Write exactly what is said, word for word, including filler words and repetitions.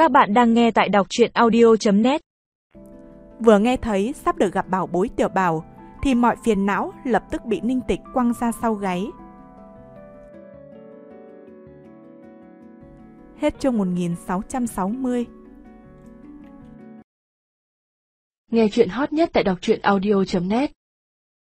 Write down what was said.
Các bạn đang nghe tại đọc truyện audio chấm net. Vừa nghe thấy sắp được gặp bảo bối Tiểu Bảo, thì mọi phiền não lập tức bị Ninh Tịch quăng ra sau gáy. Hết chương một nghìn sáu trăm sáu mươi. Nghe truyện hot nhất tại đọc truyện audio chấm net.